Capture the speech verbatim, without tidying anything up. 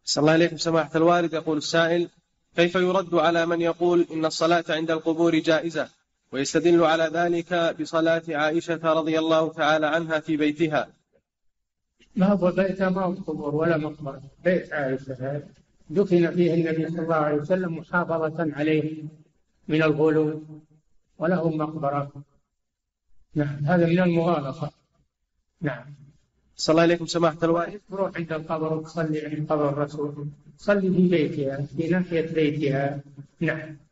صلى الله عليكم سماحة الوالد. يقول السائل: كيف يرد على من يقول إن الصلاة عند القبور جائزة ويستدل على ذلك بصلاة عائشة رضي الله تعالى عنها في بيتها؟ ما هو بيتها، ما هو قبور ولا مقبرة، بيت عائشة دفن فيه النبي صلى الله عليه وسلم محافظة عليه من الغلو، وله مقبرة. نعم، هذا من المغالطة. نعم. صلى الله عليكم سماحة الوالد. تروح عند القبر وتصلي عند قبر الرسول، صلي في بيتها في ناحية بيتها. نعم.